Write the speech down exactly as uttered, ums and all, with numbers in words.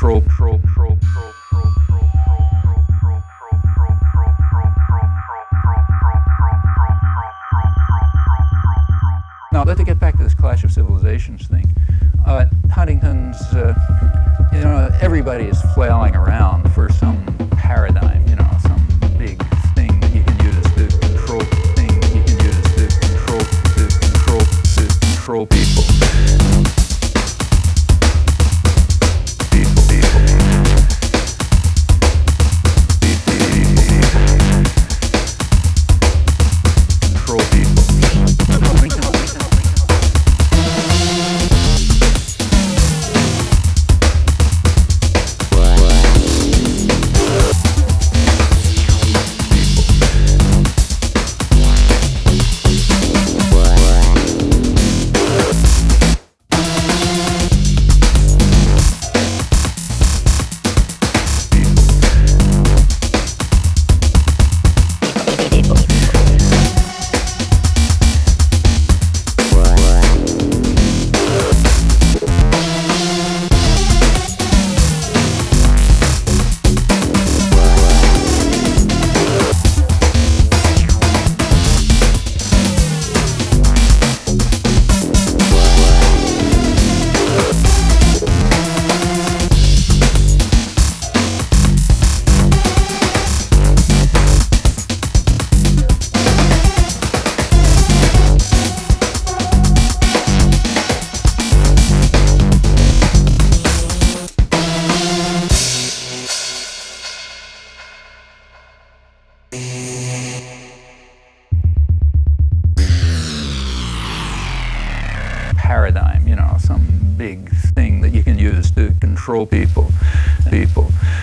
control, control, control, control, control, control, control, control, control, control, control. Now, let's get back to this Clash of Civilizations thing. Uh, Huntington's, uh, you know, everybody is flailing around for some paradigm, you know, some big thing that you can use to control thing that you can use to control, to control, to control people. Paradigm, you know, some big thing that you can use to control people, people.